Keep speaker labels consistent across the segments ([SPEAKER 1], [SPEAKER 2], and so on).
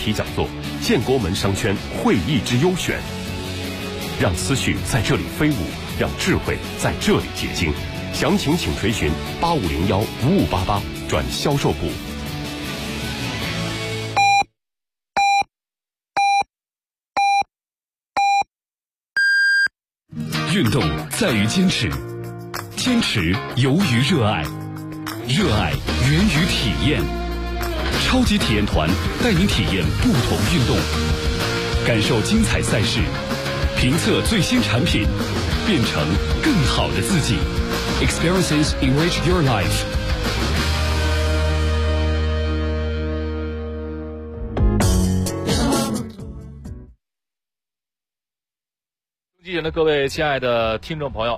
[SPEAKER 1] 题讲座，建国门商圈会议之优选，让思绪在这里飞舞，让智慧在这里结晶。详情请垂询8501-5588转销售部。
[SPEAKER 2] 运动在于坚持，坚持由于热爱，热爱源于体验。超级体验团带你体验不同运动，感受精彩赛事，评测最新产品，变成更好的自己。Experiences enrich your life。
[SPEAKER 3] 机前的各位亲爱的听众朋友，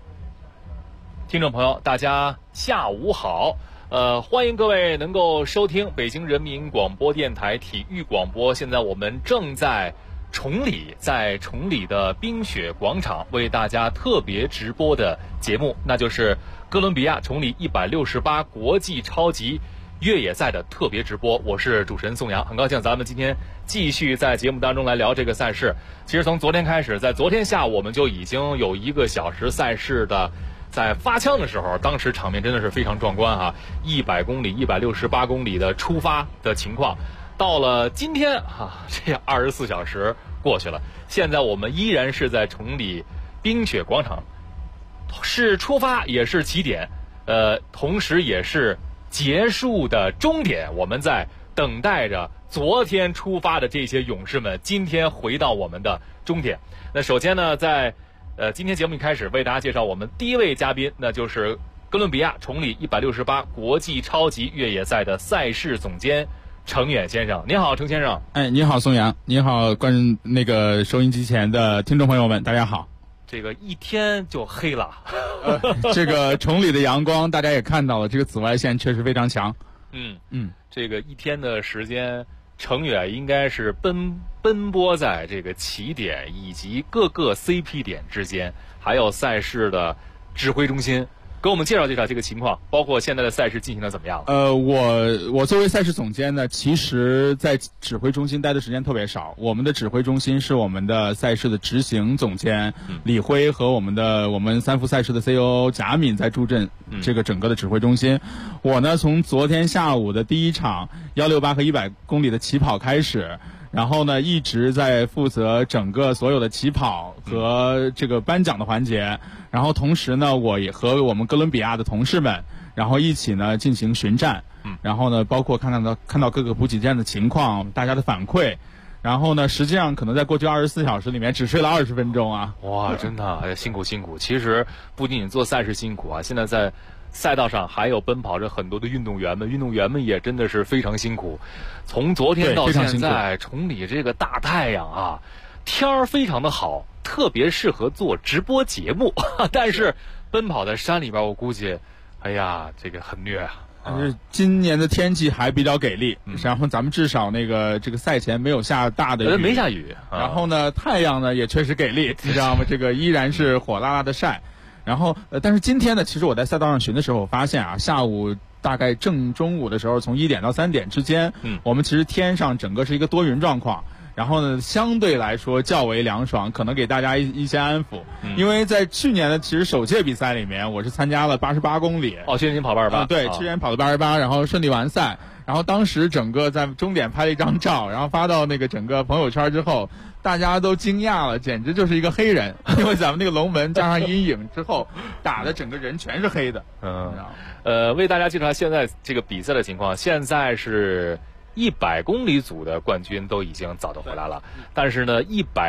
[SPEAKER 3] 大家下午好。欢迎各位能够收听北京人民广播电台体育广播。现在我们正在崇礼，在崇礼的冰雪广场为大家特别直播的节目，那就是哥伦比亚崇礼168国际超级越野赛的特别直播。我是主持人宋阳，很高兴咱们今天继续在节目当中来聊这个赛事。其实从昨天开始，在昨天下午我们就已经有1个小时赛事的在发枪的时候，当时场面真的是非常壮观啊！100公里、168公里的出发的情况，到了今天啊，这24小时过去了，现在我们依然是在崇礼冰雪广场，是出发也是起点，同时也是结束的终点。我们在等待着昨天出发的这些勇士们今天回到我们的终点。那首先呢，在今天节目一开始为大家介绍我们第一位嘉宾，那就是哥伦比亚崇礼168国际超级越野赛的赛事总监程远先生。你好，程先生。
[SPEAKER 4] 你好，宋阳。你好，收音机前的听众朋友们，大家好。
[SPEAKER 3] 这个一天就黑了，
[SPEAKER 4] 这个崇礼的阳光大家也看到了，这个紫外线确实非常强。
[SPEAKER 3] 这个一天的时间，程远应该是奔波在这个起点以及各个 CP 点之间，还有赛事的指挥中心，给我们介绍介绍这个情况，包括现在的赛事进行的怎么样了？
[SPEAKER 4] 我作为赛事总监呢，其实在指挥中心待的时间特别少。我们的指挥中心是我们的赛事的执行总监李辉和我们三副赛事的 COO 贾敏在助阵这个整个的指挥中心。我呢，从昨天下午的第一场168和100公里的起跑开始，然后呢，一直在负责整个所有的起跑和这个颁奖的环节。然后同时呢，我也和我们哥伦比亚的同事们，然后一起呢进行巡站，然后呢，包括看到各个补给站的情况，大家的反馈。然后呢，实际上可能在过去24小时里面只睡了20分钟啊！
[SPEAKER 3] 哇，真的辛苦。其实不仅仅做赛事辛苦啊，现在在赛道上还有奔跑着很多的运动员们也真的是非常辛苦。从昨天到现在，崇礼这个大太阳啊，天儿非常的好，特别适合做直播节目。但是奔跑在山里边，我估计，哎呀，这个很虐啊。
[SPEAKER 4] 但是今年的天气还比较给力，然后咱们至少这个赛前没有下大的雨，
[SPEAKER 3] 没下雨。
[SPEAKER 4] 然后呢，太阳呢也确实给力，你知道吗？这个依然是火辣辣的晒。然后但是今天呢，其实我在赛道上巡的时候，我发现啊，下午大概正中午的时候，从1点到3点之间，我们其实天上整个是一个多云状况。然后呢，相对来说较为凉爽，可能给大家一些安抚。因为在去年的其实首届比赛里面，我是参加了88公里。
[SPEAKER 3] 去年您跑88。
[SPEAKER 4] 对，去年跑了88，然后顺利完赛。然后当时整个在终点拍了一张照，然后发到那个整个朋友圈之后，大家都惊讶了，简直就是一个黑人，因为咱们那个龙门加上阴影之后，打的整个人全是黑的。
[SPEAKER 3] 为大家介绍现在这个比赛的情况，现在是100公里组的冠军都已经早都回来了，但是呢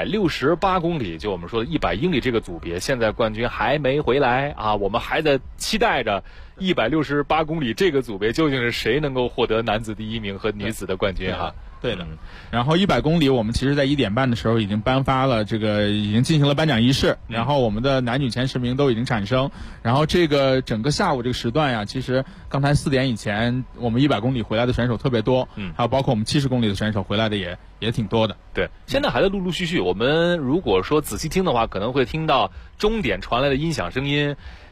[SPEAKER 3] ，168公里就我们说的100英里这个组别，现在冠军还没回来啊，我们还在期待着168公里这个组别究竟是谁能够获得男子第1名和女子的冠军哈。
[SPEAKER 4] 对的。然后100公里我们其实在1点半的时候已经颁发了已经进行了颁奖仪式，然后我们的男女前10名都已经产生。然后这个整个下午这个时段呀，其实刚才4点以前我们100公里回来的选手特别多，还有包括我们70公里的选手回来的也挺多的。
[SPEAKER 3] 对，现在还在陆陆续续，我们如果说仔细听的话，可能会听到终点传来的音响声音，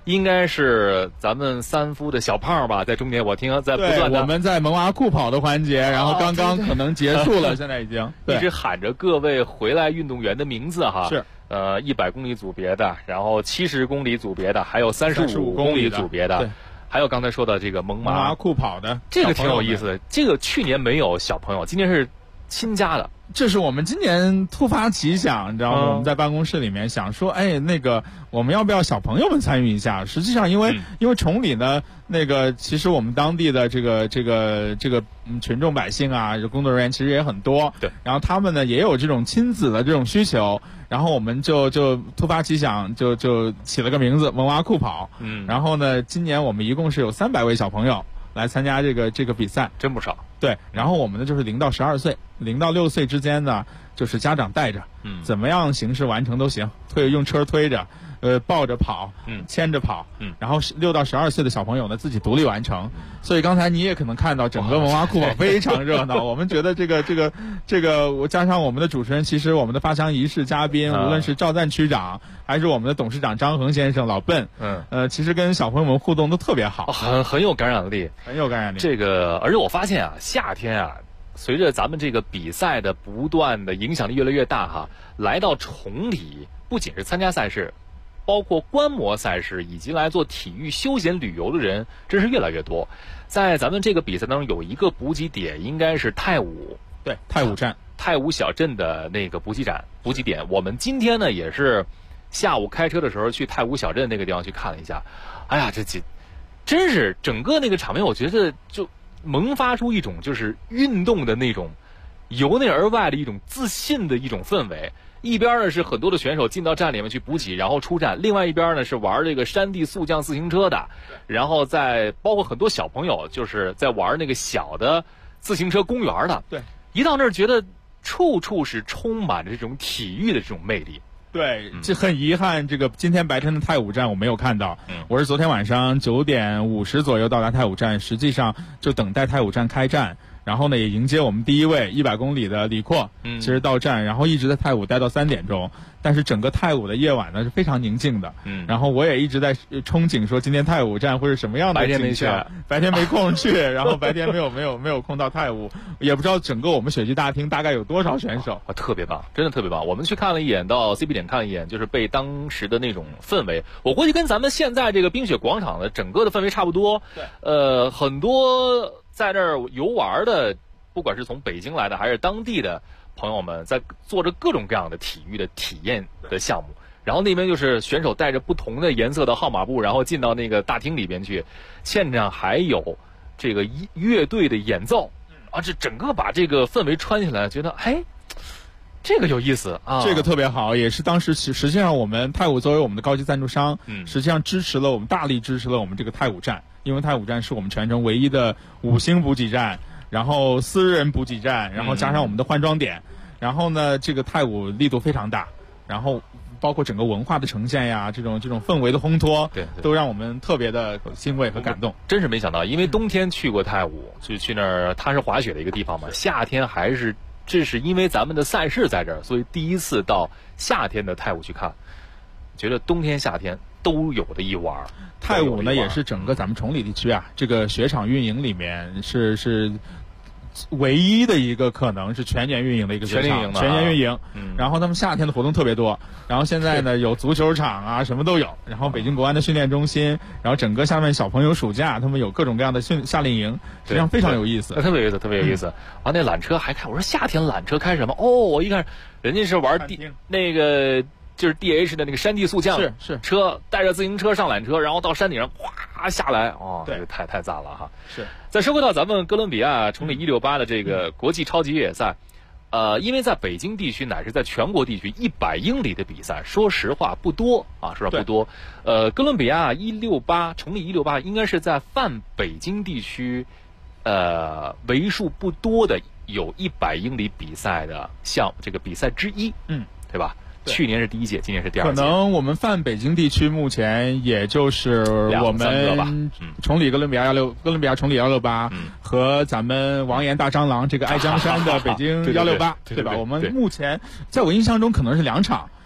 [SPEAKER 3] 应该是咱们三夫的小胖吧，在中间我听在不断的，
[SPEAKER 4] 我们在萌娃酷跑的环节，然后刚刚可能结束了，现在已经
[SPEAKER 3] 一直喊着各位回来运动员的名字哈。
[SPEAKER 4] 是
[SPEAKER 3] 100公里组别的，然后70公里组别的，还有35公里组别的，还有刚才说的这个萌娃
[SPEAKER 4] 酷跑的，
[SPEAKER 3] 这个挺有意思的。这个去年没有小朋友，今年是新加的。
[SPEAKER 4] 这是我们今年突发奇想，你知道吗？我们在办公室里面想说，哎，那个我们要不要小朋友们参与一下？实际上，因为崇礼呢，那个其实我们当地的这个群众百姓啊，工作人员其实也很多，
[SPEAKER 3] 对。
[SPEAKER 4] 然后他们呢也有这种亲子的这种需求，然后我们就突发奇想，就起了个名字“萌娃酷跑”。然后呢，今年我们一共是有300位小朋友来参加这个比赛，
[SPEAKER 3] 真不少。
[SPEAKER 4] 对，然后我们呢就是0到12岁，0到6岁之间呢，就是家长带着，怎么样形式完成都行，用车推着，抱着跑，牵着跑，然后6到12岁的小朋友呢自己独立完成。所以刚才你也可能看到整个萌娃酷跑非常热闹。我们觉得这个，我加上我们的主持人，其实我们的发枪仪式嘉宾，无论是赵赞区长还是我们的董事长张恒先生老笨，其实跟小朋友们互动都特别好，
[SPEAKER 3] 很有感染力，
[SPEAKER 4] 很有感染力。
[SPEAKER 3] 这个，而且我发现啊，夏天啊，随着咱们这个比赛的不断的影响力越来越大哈，来到崇礼不仅是参加赛事，包括观摩赛事以及来做体育休闲旅游的人真是越来越多。在咱们这个比赛当中有一个补给点，应该是太武，
[SPEAKER 4] 对，太武站，
[SPEAKER 3] 太武小镇的那个补给点。我们今天呢也是下午开车的时候去太武小镇那个地方去看了一下，哎呀，这真是整个那个场面，我觉得就萌发出一种就是运动的那种由内而外的一种自信的一种氛围。一边呢是很多的选手进到站里面去补给，然后出站；另外一边呢是玩这个山地速降自行车的，然后再包括很多小朋友就是在玩那个小的自行车公园的。
[SPEAKER 4] 对，
[SPEAKER 3] 一到那儿觉得处处是充满着这种体育的这种魅力。
[SPEAKER 4] 对，这很遗憾，这个今天白天的太武站我没有看到。我是昨天晚上9点50左右到达太武站，实际上就等待太武站开站。然后呢，也迎接我们第一位100公里的李阔，其实到站，然后一直在太武待到3点钟。但是整个太武的夜晚呢是非常宁静的，然后我也一直在憧憬说今天太武站会是什么样的景象。白天没空去，然后白天没有空到太武，也不知道整个我们雪具大厅大概有多少选手。
[SPEAKER 3] 特别棒，真的特别棒。我们去看了一眼，到 CB 点看了一眼，就是被当时的那种氛围，我估计跟咱们现在这个冰雪广场的整个的氛围差不多。
[SPEAKER 4] 对，
[SPEAKER 3] 很多在那儿游玩的，不管是从北京来的还是当地的朋友们，在做着各种各样的体育的体验的项目。然后那边就是选手带着不同的颜色的号码布，然后进到那个大厅里边去，现场还有这个乐队的演奏啊，这整个把这个氛围穿起来，觉得哎，这个有意思啊，
[SPEAKER 4] 这个特别好，也是当时实际上我们太武作为我们的高级赞助商，实际上大力支持了我们这个太武站，因为太武站是我们全城唯一的5星补给站，然后私人补给站，然后加上我们的换装点，然后呢，这个太武力度非常大，然后包括整个文化的呈现呀，这种氛围的烘托，
[SPEAKER 3] 对，
[SPEAKER 4] 都让我们特别的欣慰和感动。
[SPEAKER 3] 真是没想到，因为冬天去过太武，就去那儿，它是滑雪的一个地方嘛，夏天还是。这是因为咱们的赛事在这儿，所以第一次到夏天的太武去看，觉得冬天夏天都有的一玩。
[SPEAKER 4] 太武呢也是整个咱们崇礼地区啊，这个雪场运营里面是唯一的一个可能是全年运营的一个雪场，全年运营。然后他们夏天的活动特别多，然后现在呢有足球场啊，什么都有。然后北京国安的训练中心，然后整个下面小朋友暑假他们有各种各样的夏令营，实际上非常有意思，
[SPEAKER 3] 特别有意思，特别有意思。啊，那缆车还开，我说夏天缆车开什么？哦，我一看人家是玩那个就是 DH 的那个山地速降，
[SPEAKER 4] 是
[SPEAKER 3] 车带着自行车上缆车，然后到山顶上哗下来，哦，这个太赞了哈。
[SPEAKER 4] 是。
[SPEAKER 3] 再说回到咱们哥伦比亚崇礼168的这个国际超级越野赛，因为在北京地区乃至在全国地区100英里的比赛，说实话不多啊，说实话不多。哥伦比亚168崇礼168应该是在泛北京地区，为数不多的有100英里比赛的这个比赛之一，对吧？去年是第一届，今年是第二届。
[SPEAKER 4] 可能我们泛北京地区目前也就是我们崇礼哥伦比亚崇礼168和咱们王岩大蟑螂这个爱江山的北京168，对吧？我们目前在我印象中可能是2场。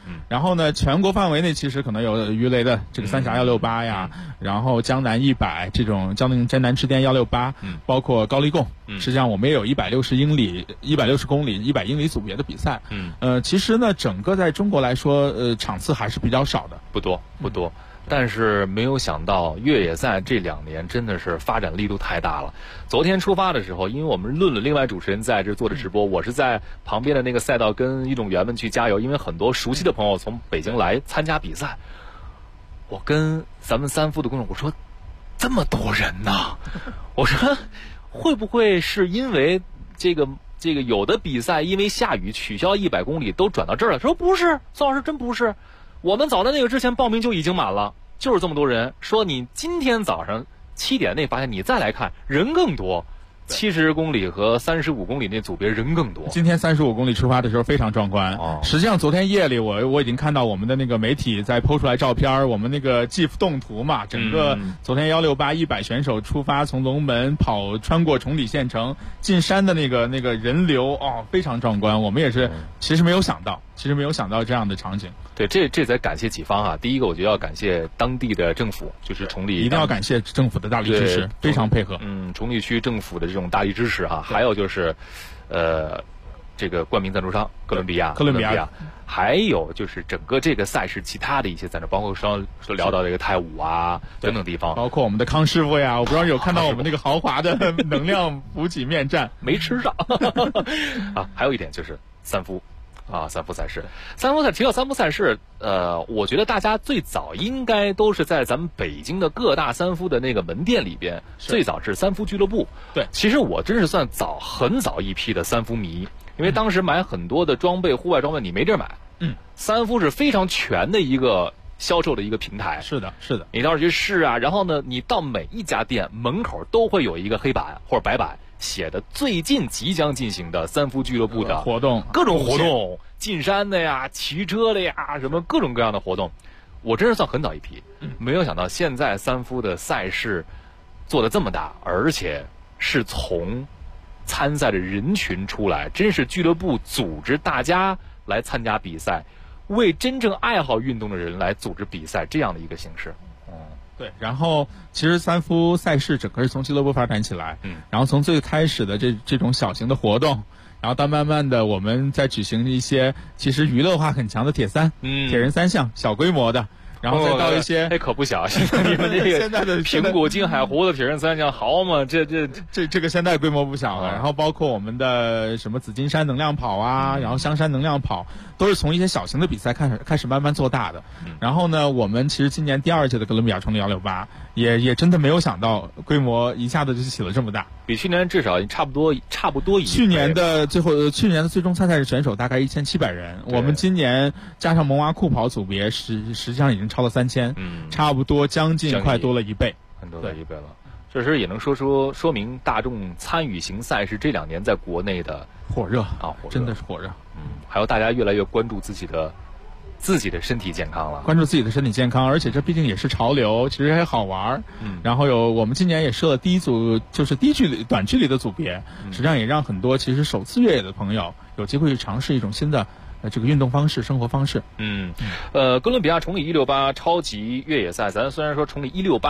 [SPEAKER 4] 然后呢，全国范围内其实可能有鱼雷的这个三峡168呀，然后江南100这种江南之巅168，包括高黎贡，实际上我们也有160公里、100英里组别的比赛。其实呢，整个在中国来说，场次还是比较少的，
[SPEAKER 3] 不多。但是没有想到越野赛这2年真的是发展力度太大了。昨天出发的时候，因为我们论另外主持人在这做的直播，我是在旁边的那个赛道跟运动员们去加油，因为很多熟悉的朋友从北京来参加比赛。我跟咱们三夫的观众我说，这么多人呢，我说会不会是因为这个有的比赛因为下雨取消100公里都转到这儿了？说不是，宋老师真不是。我们早在那个之前报名就已经满了，就是这么多人。说你今天早上7点那发现你再来看人更多，70公里和35公里那组别人更多。
[SPEAKER 4] 今天35公里出发的时候非常壮观。实际上昨天夜里我已经看到我们的那个媒体在抛出来照片，我们那个 GIF 动图嘛，整个昨天168 100选手出发，从龙门穿过崇礼县城进山的那个人流非常壮观。我们也是其实没有想到这样的场景。
[SPEAKER 3] 对，这得感谢几方啊。第一个，我觉得要感谢当地的政府，就是崇礼，
[SPEAKER 4] 一定要感谢政府的大力支持，非常配合。
[SPEAKER 3] 崇礼区政府的这种大力支持哈。还有就是，这个冠名赞助商哥伦比亚，还有就是整个这个赛事其他的一些赞助，包括说聊到这个泰武啊等等地方，
[SPEAKER 4] 包括我们的康师傅呀，我不知道有看到我们那个豪华的能量补给面站
[SPEAKER 3] 没吃上啊。还有一点就是三夫赛事，提到三夫赛事，我觉得大家最早应该都是在咱们北京的各大三夫的那个门店里边，最早是三夫俱乐部。
[SPEAKER 4] 对，
[SPEAKER 3] 其实我真是算很早一批的三夫迷，因为当时买很多的装备，户外装备你没地儿买。三夫是非常全的一个销售的一个平台。
[SPEAKER 4] 是的，
[SPEAKER 3] 你到时候去试啊，然后呢，你到每一家店门口都会有一个黑板或者白板，写的最近即将进行的三夫俱乐部的
[SPEAKER 4] 活动，
[SPEAKER 3] 各种活动，进山的呀，骑车的呀，什么各种各样的活动。我真是算很早一批，没有想到现在三夫的赛事做得这么大，而且是从参赛的人群出来，真是俱乐部组织大家来参加比赛，为真正爱好运动的人来组织比赛这样的一个形式。
[SPEAKER 4] 对，然后其实三夫赛事整个是从俱乐部发展起来，然后从最开始的这种小型的活动，然后到慢慢的我们在举行一些其实娱乐化很强的铁人三项小规模的，然后再到一些
[SPEAKER 3] 可不小，现在你们这个
[SPEAKER 4] 现在的
[SPEAKER 3] 平谷金海湖的铁人三项好嘛，这
[SPEAKER 4] 个现在规模不小了，然后包括我们的什么紫金山能量跑啊，然后香山能量跑，都是从一些小型的比赛开始慢慢做大的。然后呢，我们其实今年第2届的哥伦比亚崇礼168也真的没有想到规模一下子就起了这么大，
[SPEAKER 3] 比去年至少差不多一。
[SPEAKER 4] 去年的最终参赛的选手大概1700人，我们今年加上蒙娃酷跑组别实际上已经超了3000，差不多将近快多了1倍，
[SPEAKER 3] 很多了1倍了。这时也能说明大众参与型赛事这2年在国内的
[SPEAKER 4] 火热，真的是火热。
[SPEAKER 3] 还有大家越来越关注自己的身体健康了，
[SPEAKER 4] 关注自己的身体健康，而且这毕竟也是潮流，其实还好玩。然后我们今年也设了第一组，就是短距离的组别，实际上也让很多其实首次越野的朋友有机会去尝试一种新的这个运动方式、生活方式。
[SPEAKER 3] 哥伦比亚崇礼168超级越野赛，咱虽然说崇礼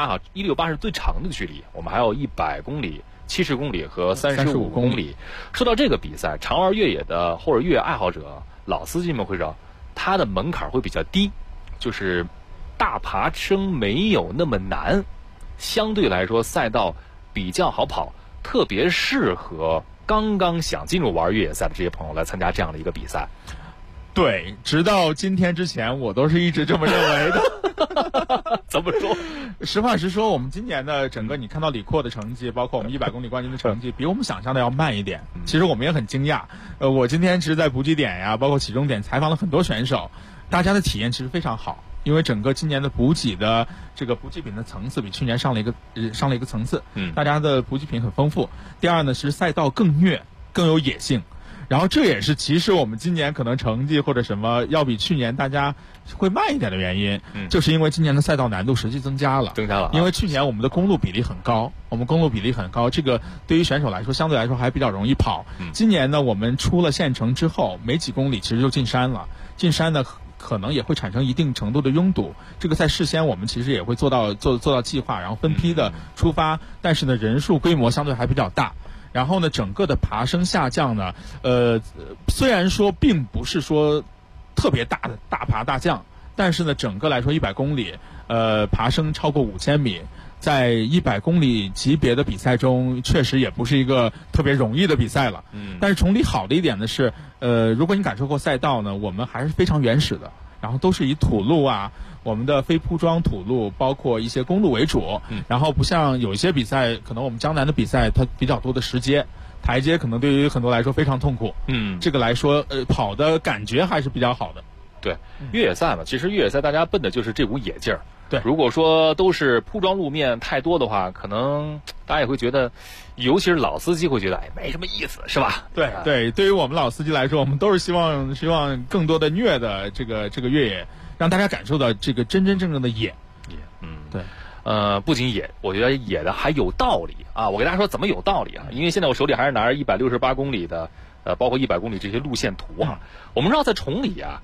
[SPEAKER 3] 168是最长的距离，我们还有100公里、70公里和35公里。说到这个比赛，长玩越野的或者越野爱好者、老司机们会知道，它的门槛会比较低，就是大爬升没有那么难，相对来说赛道比较好跑，特别适合刚刚想进入玩越野赛的这些朋友来参加这样的一个比赛。
[SPEAKER 4] 对，直到今天之前，我都是一直这么认为的。
[SPEAKER 3] 怎么说？
[SPEAKER 4] 实话实说，我们今年的整个你看到李阔的成绩，包括我们100公里冠军的成绩，比我们想象的要慢一点。其实我们也很惊讶。我今天其实在补给点呀，包括起终点采访了很多选手，大家的体验其实非常好，因为整个今年的补给的这个补给品的层次比去年上了一个层次。大家的补给品很丰富。第二呢，是赛道更虐，更有野性。然后这也是其实我们今年可能成绩或者什么要比去年大家会慢一点的原因，就是因为今年的赛道难度实际增加了。因为去年我们的公路比例很高，这个对于选手来说相对来说还比较容易跑。今年呢，我们出了县城之后，没几公里其实就进山了。进山呢， 可能也会产生一定程度的拥堵。这个在事先我们其实也会做到计划，然后分批的出发，但是呢人数规模相对还比较大。然后呢整个的爬升下降呢，虽然说并不是说特别大的大爬大降，但是呢整个来说100公里爬升超过5000米，在100公里级别的比赛中确实也不是一个特别容易的比赛了。但是崇礼好的一点呢是如果你感受过赛道呢，我们还是非常原始的，然后都是以土路啊，我们的非铺装土路包括一些公路为主。然后不像有一些比赛，可能我们江南的比赛它比较多的石阶台阶，可能对于很多来说非常痛苦。这个来说跑的感觉还是比较好的。
[SPEAKER 3] 对，越野赛嘛，其实越野赛大家奔的就是这股野劲儿。
[SPEAKER 4] 对，
[SPEAKER 3] 如果说都是铺装路面太多的话，可能大家也会觉得，尤其是老司机会觉得，哎，没什么意思，是吧？
[SPEAKER 4] 对对，对于我们老司机来说，我们都是希望更多的虐的这个越野，让大家感受到这个真真正正的野。对。
[SPEAKER 3] 不仅野，我觉得野的还有道理啊！我给大家说怎么有道理啊？因为现在我手里还是拿着168公里的，包括100公里这些路线图啊。我们知道在崇礼啊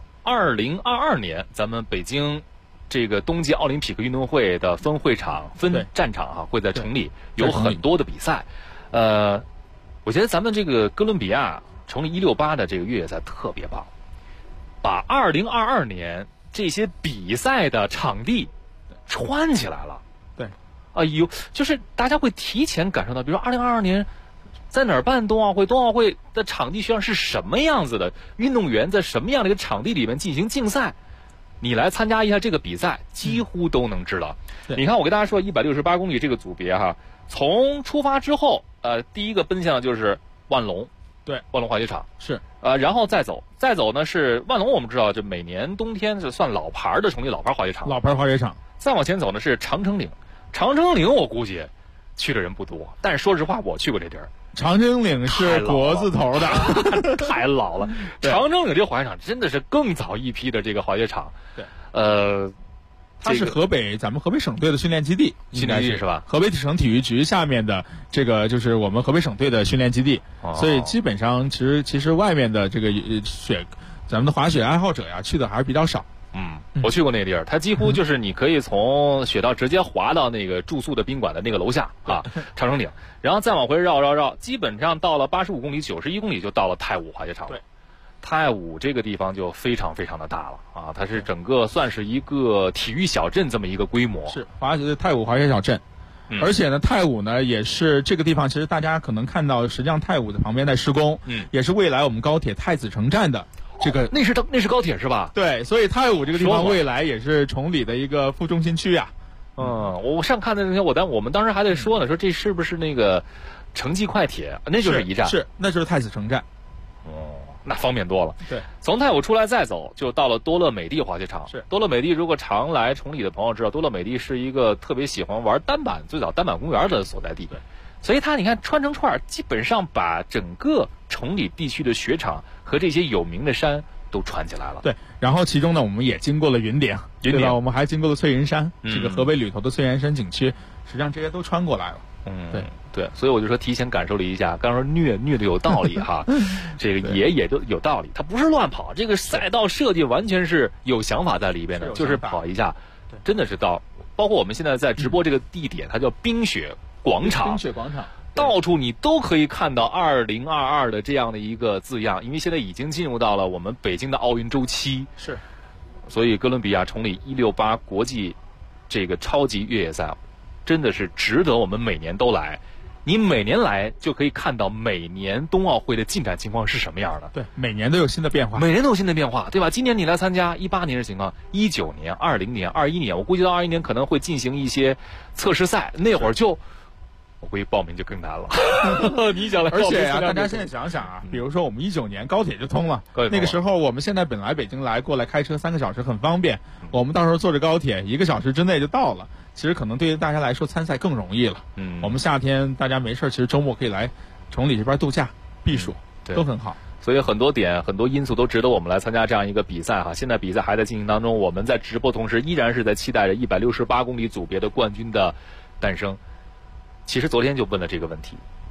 [SPEAKER 3] ，2022年咱们北京这个冬季奥林匹克运动会的分会场、分战场啊，会在崇礼有很多的比赛。我觉得咱们这个哥伦比亚崇礼168的这个越野赛特别棒，把2022年这些比赛的场地串起来了。
[SPEAKER 4] 对，
[SPEAKER 3] 就是大家会提前感受到，比如说2022年在哪儿办冬奥会，冬奥会的场地需要是什么样子的，运动员在什么样的一个场地里面进行竞赛，你来参加一下这个比赛，几乎都能知道。你看，我给大家说168公里这个组别哈，从出发之后，第一个奔向的就是万隆。
[SPEAKER 4] 对，
[SPEAKER 3] 万隆滑雪场
[SPEAKER 4] 是
[SPEAKER 3] 然后再走呢是万隆，我们知道这每年冬天是算老牌的崇礼老牌滑雪场。
[SPEAKER 4] 老牌滑雪场。
[SPEAKER 3] 再往前走呢是长城岭，长城岭我估计去的人不多，但是说实话我去过这地儿。
[SPEAKER 4] 长城岭是国字头的，
[SPEAKER 3] 太老了。长城岭这个滑雪场真的是更早一批的这个滑雪场。
[SPEAKER 4] 对，
[SPEAKER 3] 它
[SPEAKER 4] 是咱们河北省队的训练基地，
[SPEAKER 3] 训练基地是吧？
[SPEAKER 4] 河北省体育局下面的这个就是我们河北省队的训练基地，所以基本上其实外面的这个咱们的滑雪爱好者呀去的还是比较少。
[SPEAKER 3] 我去过那个地儿，它几乎就是你可以从雪道直接滑到那个住宿的宾馆的那个楼下啊，长城岭，然后再往回绕，基本上到了85公里、91公里就到了太武滑雪场了。
[SPEAKER 4] 对，
[SPEAKER 3] 太武这个地方就非常非常的大了啊，它是整个算是一个体育小镇这么一个规模。
[SPEAKER 4] 是太武滑雪小镇。而且呢，太武呢也是这个地方，其实大家可能看到，实际上太武的旁边在施工，也是未来我们高铁太子城站的。这个
[SPEAKER 3] 那是高铁是吧？
[SPEAKER 4] 对，所以太武这个地方未来也是崇礼的一个副中心区啊。
[SPEAKER 3] 我上看的那天，我们当时还在说呢，说这是不是那个城际快铁？那就是一站，
[SPEAKER 4] 那就是太子城站。
[SPEAKER 3] 那方便多了。
[SPEAKER 4] 对，
[SPEAKER 3] 从太武出来再走，就到了多乐美地滑雪场。多乐美地，如果常来崇礼的朋友知道，多乐美地是一个特别喜欢玩单板，最早单板公园的所在地。
[SPEAKER 4] 对，
[SPEAKER 3] 所以它你看穿成串，基本上把整个崇礼地区的雪场和这些有名的山都串起来了。
[SPEAKER 4] 对，然后其中呢，我们也经过了云顶，对吧？我们还经过了翠云山，这个河北吕头的翠云山景区，实际上这些都穿过来了。
[SPEAKER 3] 对，所以我就说提前感受了一下，刚说虐的有道理哈，这个也都有道理，它不是乱跑，这个赛道设计完全是有想法在里边的，就是跑一下，真的是包括我们现在在直播这个地点，它叫冰雪广场，
[SPEAKER 4] 冰雪广场。
[SPEAKER 3] 到处你都可以看到2022的这样的一个字样，因为现在已经进入到了我们北京的奥运周期，
[SPEAKER 4] 是，
[SPEAKER 3] 所以哥伦比亚崇礼168国际这个超级越野赛真的是值得我们每年都来。你每年来就可以看到每年冬奥会的进展情况是什么样的。
[SPEAKER 4] 对，每年都有新的变化，
[SPEAKER 3] 对吧？今年你来参加18年的情况，19年、20年、21年，我估计到21年可能会进行一些测试赛，那会儿就我估计报名就更难了。你想来，
[SPEAKER 4] 而且大家现在想想啊，比如说我们19年高铁就通了，那个时候我们现在本来北京来过来开车3个小时很方便，我们到时候坐着高铁1个小时之内就到了。其实可能对于大家来说参赛更容易了。我们夏天大家没事，其实周末可以来崇礼这边度假避暑，都很好。
[SPEAKER 3] 所以很多因素都值得我们来参加这样一个比赛哈。现在比赛还在进行当中，我们在直播同时依然是在期待着168公里组别的冠军的诞生。其实昨天就问了这个问题，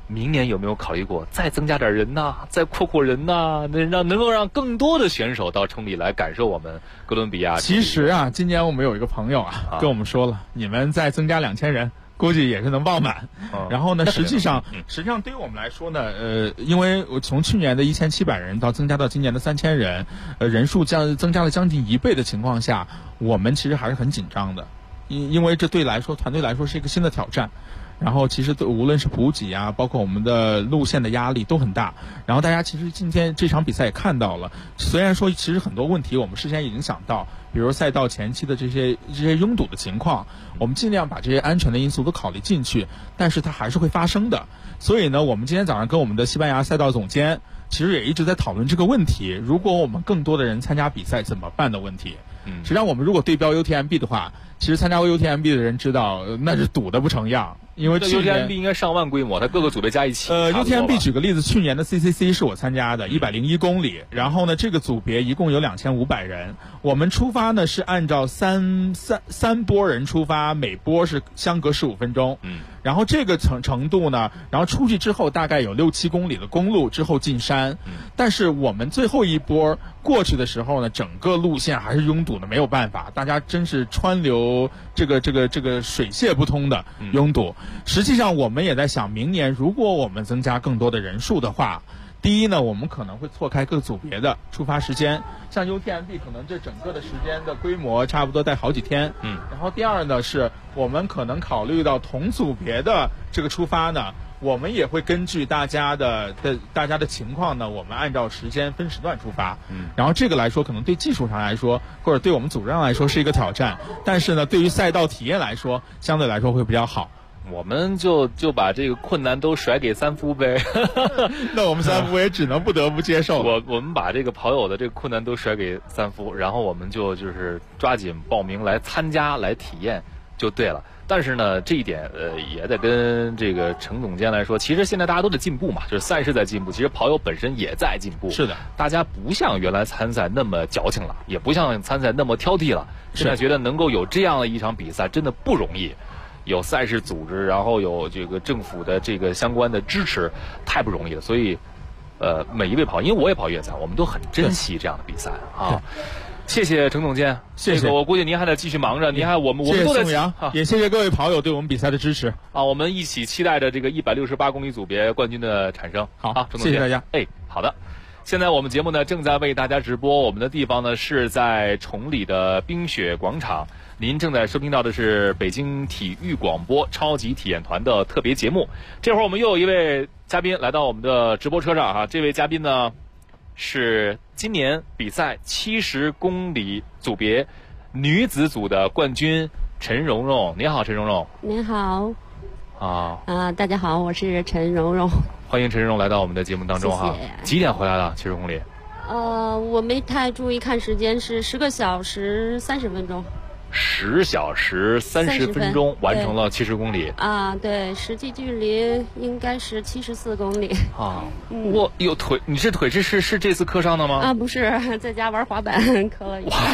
[SPEAKER 3] 明年有没有考虑过再增加点人呐，再扩人呐，能够让更多的选手到崇礼来感受我们哥伦比亚？
[SPEAKER 4] 其实啊，今年我们有一个朋友跟我们说了，你们再增加2000人。估计也是能爆满，然后呢，实际上对于我们来说呢，因为我从去年的1700人到增加到今年的3000人，人数增加了将近1倍的情况下，我们其实还是很紧张的，因为这团队来说是一个新的挑战。然后其实无论是补给啊，包括我们的路线的压力都很大。然后大家其实今天这场比赛也看到了，虽然说其实很多问题我们事先已经想到，比如赛道前期的这些拥堵的情况，我们尽量把这些安全的因素都考虑进去，但是它还是会发生的。所以呢，我们今天早上跟我们的西班牙赛道总监其实也一直在讨论这个问题，如果我们更多的人参加比赛怎么办的问题。实际上我们如果对标 UTMB 的话，其实参加过 UTMB 的人知道那是堵得不成样。因为去年
[SPEAKER 3] UTMB 应该上万规模，它各个组别加一起。
[SPEAKER 4] UTMB 举个例子，去年的 CCC 是我参加的101公里，然后呢，这个组别一共有2500人。我们出发呢是按照三波人出发，每波是相隔15分钟。然后这个程度呢，然后出去之后大概有6-7公里的公路之后进山。但是我们最后一波过去的时候呢，整个路线还是拥堵的，没有办法，大家真是川流这个水泄不通的拥堵。实际上我们也在想，明年如果我们增加更多的人数的话，第一呢，我们可能会错开各组别的出发时间，像 UTMB 可能这整个的时间的规模差不多带好几天。然后第二呢，是我们可能考虑到同组别的这个出发呢，我们也会根据大家的情况呢，我们按照时间分时段出发。然后这个来说，可能对技术上来说，或者对我们组织上来说是一个挑战，但是呢，对于赛道体验来说，相对来说会比较好。
[SPEAKER 3] 我们就把这个困难都甩给三夫呗。
[SPEAKER 4] 那我们三夫也只能不得不接受。
[SPEAKER 3] 我们把这个跑友的这个困难都甩给三夫，然后我们就是抓紧报名来参加来体验就对了。但是呢，这一点也得跟这个程总监来说，其实现在大家都在进步嘛，就是赛事在进步，其实跑友本身也在进步。
[SPEAKER 4] 是的，
[SPEAKER 3] 大家不像原来参赛那么矫情了，也不像参赛那么挑剔了。现在觉得能够有这样的一场比赛真的不容易。有赛事组织，然后有这个政府的这个相关的支持，太不容易了。所以，每一位跑，因为我也跑越野赛，我们都很珍惜这样的比赛啊。谢谢程总监，
[SPEAKER 4] 谢谢。
[SPEAKER 3] 我估计您还得继续忙着，您还我们都在。
[SPEAKER 4] 也谢谢各位跑友对我们比赛的支持
[SPEAKER 3] 啊！我们一起期待着这个168公里组别冠军的产生。
[SPEAKER 4] 好，谢谢大家。
[SPEAKER 3] 好的。现在我们节目呢正在为大家直播，我们的地方呢是在崇礼的冰雪广场。您正在收听到的是北京体育广播超级体验团的特别节目。这会儿我们又有一位嘉宾来到我们的直播车上啊，这位嘉宾呢是今年比赛70公里组别女子组的冠军陈蓉蓉。你好，陈蓉蓉。
[SPEAKER 5] 您好。大家好，我是陈蓉蓉。
[SPEAKER 3] 欢迎陈蓉蓉来到我们的节目当中哈。
[SPEAKER 5] 谢谢。
[SPEAKER 3] 几点回来了？70公里？
[SPEAKER 5] 我没太注意看时间，是10个小时30分钟。
[SPEAKER 3] 10小时30分钟完成了70公里
[SPEAKER 5] 啊！对，实际距离应该是74公里
[SPEAKER 3] 啊！我有腿，你这腿是这次课上的吗？
[SPEAKER 5] 啊，不是，在家玩滑板磕了一下。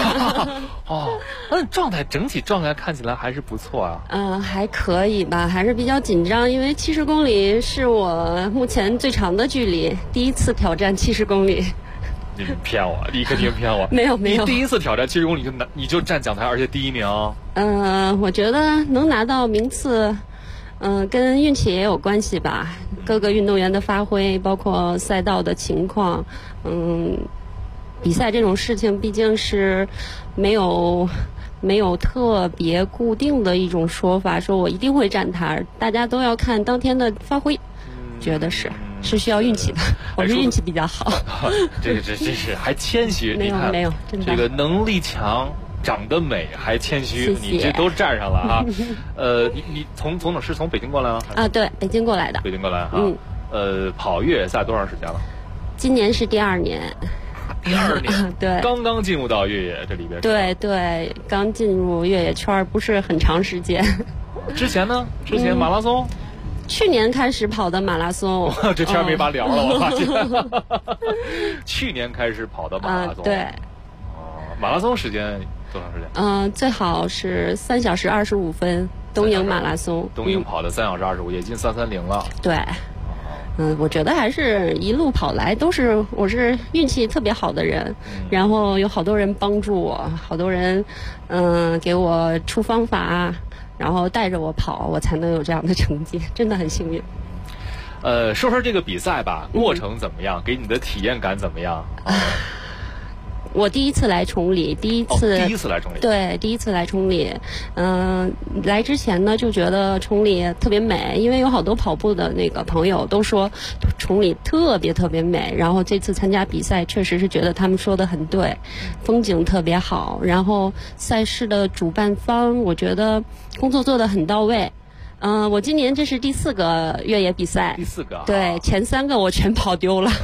[SPEAKER 3] 整体状态看起来还是不错啊。
[SPEAKER 5] 还可以吧，还是比较紧张，因为70公里是我目前最长的距离，第一次挑战70公里。
[SPEAKER 3] 你骗我！你肯定骗我！
[SPEAKER 5] 没有，
[SPEAKER 3] 你第一次挑战70公里你就站讲台，而且第1名。
[SPEAKER 5] 我觉得能拿到名次，跟运气也有关系吧。各个运动员的发挥，包括赛道的情况，比赛这种事情毕竟是没有特别固定的一种说法，说我一定会站台，大家都要看当天的发挥，觉得是需要运气的。我是运气比较好。
[SPEAKER 3] 这是还谦虚。
[SPEAKER 5] 没有，真的。
[SPEAKER 3] 这个能力强，长得美，还谦虚，
[SPEAKER 5] 谢谢。
[SPEAKER 3] 你这都站上了啊。你从北京过来吗？
[SPEAKER 5] 啊，对，北京过来的。
[SPEAKER 3] 北京过来啊。跑越野赛多长时间了？
[SPEAKER 5] 今年是第2年。
[SPEAKER 3] 第2年。
[SPEAKER 5] 对。
[SPEAKER 3] 刚进入到越野这里边。
[SPEAKER 5] 对，刚进入越野圈不是很长时间。
[SPEAKER 3] 之前呢？马拉松。
[SPEAKER 5] 去年开始跑的马拉松。
[SPEAKER 3] 这天没法聊了，我发现。去年开始跑的马拉松。
[SPEAKER 5] 对。
[SPEAKER 3] 马拉松时间多长时间？
[SPEAKER 5] 最好是3小时25分，东营马拉松。
[SPEAKER 3] 东营跑的3小时25，也进330了。
[SPEAKER 5] 对。 我觉得还是一路跑来我是运气特别好的人，然后有好多人帮助我，好多人给我出方法，然后带着我跑，我才能有这样的成绩，真的很幸运。
[SPEAKER 3] 说说这个比赛吧，过程怎么样？给你的体验感怎么样？
[SPEAKER 5] 我第一次来崇礼，第一次来崇礼，对，第一次来崇礼。来之前呢，就觉得崇礼特别美，因为有好多跑步的那个朋友都说崇礼特别特别美。然后这次参加比赛，确实是觉得他们说的很对，风景特别好。然后赛事的主办方，我觉得工作做得很到位。我今年这是第4个越野比赛，
[SPEAKER 3] 第4个，
[SPEAKER 5] 对，前3个我全跑丢了。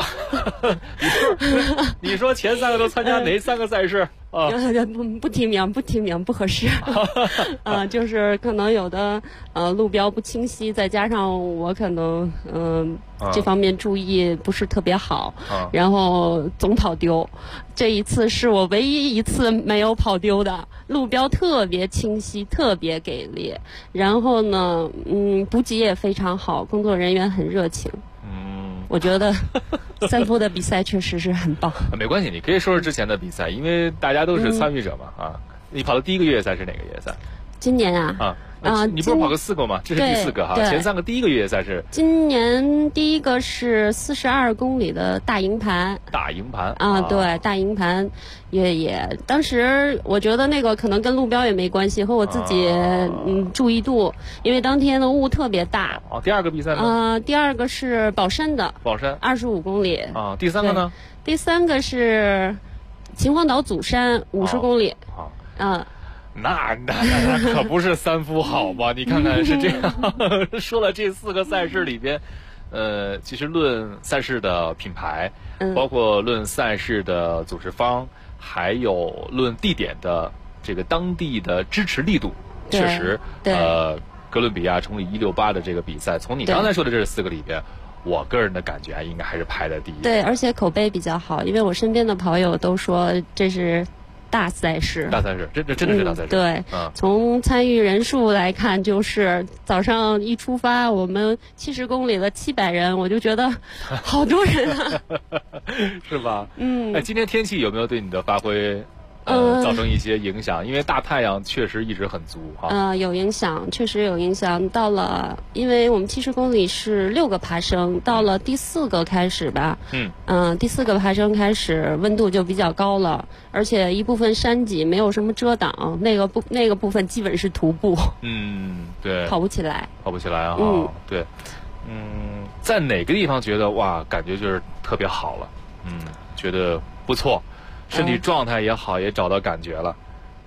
[SPEAKER 3] 你说前3个都参加哪3个赛事？
[SPEAKER 5] 不提名，不合适。就是可能有的路标不清晰，再加上我可能这方面注意不是特别好，然后总跑丢。这一次是我唯一一次没有跑丢的，路标特别清晰，特别给力。然后呢，补给也非常好，工作人员很热情。我觉得三夫的比赛确实是很棒。
[SPEAKER 3] 没关系，你可以说说之前的比赛，因为大家都是参与者嘛。你跑的第1个越野赛是哪个越野赛？
[SPEAKER 5] 今年啊。
[SPEAKER 3] 你不是跑个4个吗？这是第4个哈。前3个第1个越野赛是？
[SPEAKER 5] 今年第1个是42公里的大营盘。
[SPEAKER 3] 大营盘
[SPEAKER 5] 对，大营盘越野。当时我觉得那个可能跟路标也没关系，和我自己注意度，因为当天的雾特别大。
[SPEAKER 3] 第2个比赛呢？
[SPEAKER 5] 第2个是宝山的。
[SPEAKER 3] 宝山
[SPEAKER 5] 25公里。
[SPEAKER 3] 第3个呢？
[SPEAKER 5] 第3个是秦皇岛祖山50公里。
[SPEAKER 3] 那可不是三夫好吧？你看看是这样。说了这4个赛事里边，其实论赛事的品牌，包括论赛事的组织方，还有论地点的这个当地的支持力度，确实，哥伦比亚崇礼168的这个比赛，从你刚才说的这4个里边，我个人的感觉应该还是排在第1。
[SPEAKER 5] 对，而且口碑比较好，因为我身边的朋友都说这是大赛事，
[SPEAKER 3] 这真的是大赛事。
[SPEAKER 5] 对，从参与人数来看，就是早上一出发，我们70公里了700人，我就觉得好多人啊，
[SPEAKER 3] 是吧？今天天气有没有对你的发挥造成一些影响？因为大太阳确实一直很足哈。
[SPEAKER 5] 有影响，确实有影响。到了，因为我们70公里是6个爬升，到了第4个开始吧。第4个爬升开始，温度就比较高了，而且一部分山脊没有什么遮挡，那个部分基本是徒步。
[SPEAKER 3] 对，
[SPEAKER 5] 跑不起来
[SPEAKER 3] 啊。对，在哪个地方觉得哇，感觉就是特别好了？觉得不错。身体状态也好，也找到感觉了。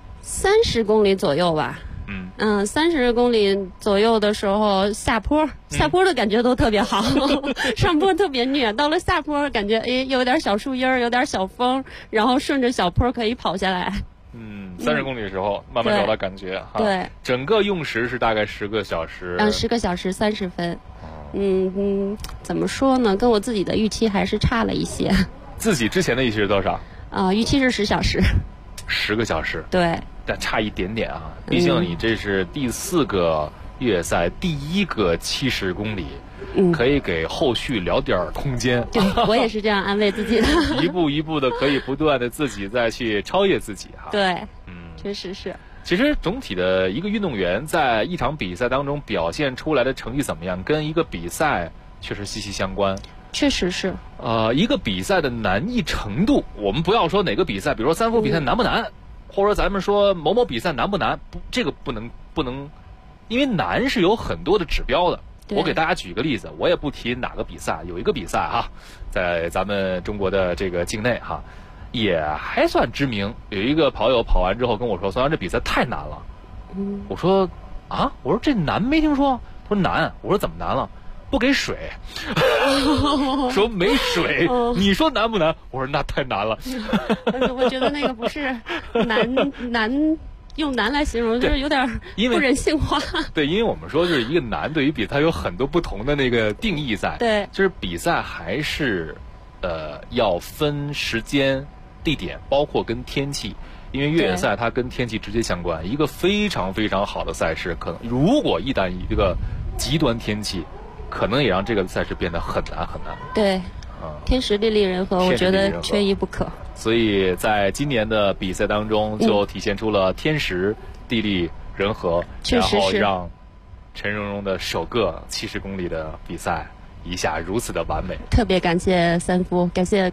[SPEAKER 5] 30公里左右吧。30公里左右的时候下坡的感觉都特别好，上坡特别虐，到了下坡感觉有点小树荫，有点小风，然后顺着小坡可以跑下来。
[SPEAKER 3] 30公里的时候慢慢找到感觉哈。
[SPEAKER 5] 对，
[SPEAKER 3] 整个用时是大概10个小时。
[SPEAKER 5] 10个小时30分。怎么说呢？跟我自己的预期还是差了一些。
[SPEAKER 3] 自己之前的预期是多少？
[SPEAKER 5] 预期是10小时
[SPEAKER 3] ，10个小时，
[SPEAKER 5] 对，
[SPEAKER 3] 但差一点点啊。毕竟你这是第4个越野赛，第1个70公里，可以给后续留点空间。
[SPEAKER 5] 对，我也是这样安慰自己的。
[SPEAKER 3] 一步一步的，可以不断的自己再去超越自己哈。
[SPEAKER 5] 对，确实是。
[SPEAKER 3] 其实总体的一个运动员在一场比赛当中表现出来的成绩怎么样，跟一个比赛确实息息相关。
[SPEAKER 5] 确实是。
[SPEAKER 3] 一个比赛的难易程度，我们不要说哪个比赛，比如说三夫比赛难不难，或者说咱们说某某比赛难不难，这个不能，因为难是有很多的指标的。我给大家举一个例子，我也不提哪个比赛，有一个比赛哈，在咱们中国的这个境内哈，也还算知名。有一个跑友跑完之后跟我说：“孙杨，这比赛太难了。”我说：“啊，我说这难没听说。”他说难，我说怎么难了？不给水，说没水，你说难不难？我说那太难了。
[SPEAKER 5] 我觉得那个不是难，用难来形容，就是有点不人性化。
[SPEAKER 3] 对，因为我们说就是一个难，对于比赛有很多不同的那个定义在。
[SPEAKER 5] 对，
[SPEAKER 3] 就是比赛还是要分时间、地点，包括跟天气。因为越野赛它跟天气直接相关，一个非常非常好的赛事，可能如果一旦一个极端天气， 可能也让这个赛事变得很难很难。
[SPEAKER 5] 对，天时地利人和，我觉得缺一不可。
[SPEAKER 3] 所以在今年的比赛当中，就体现出了天时地利人和，
[SPEAKER 5] 确实是，
[SPEAKER 3] 然后让陈蓉蓉的首个70公里的比赛一下如此的完美。
[SPEAKER 5] 特别感谢三夫，感谢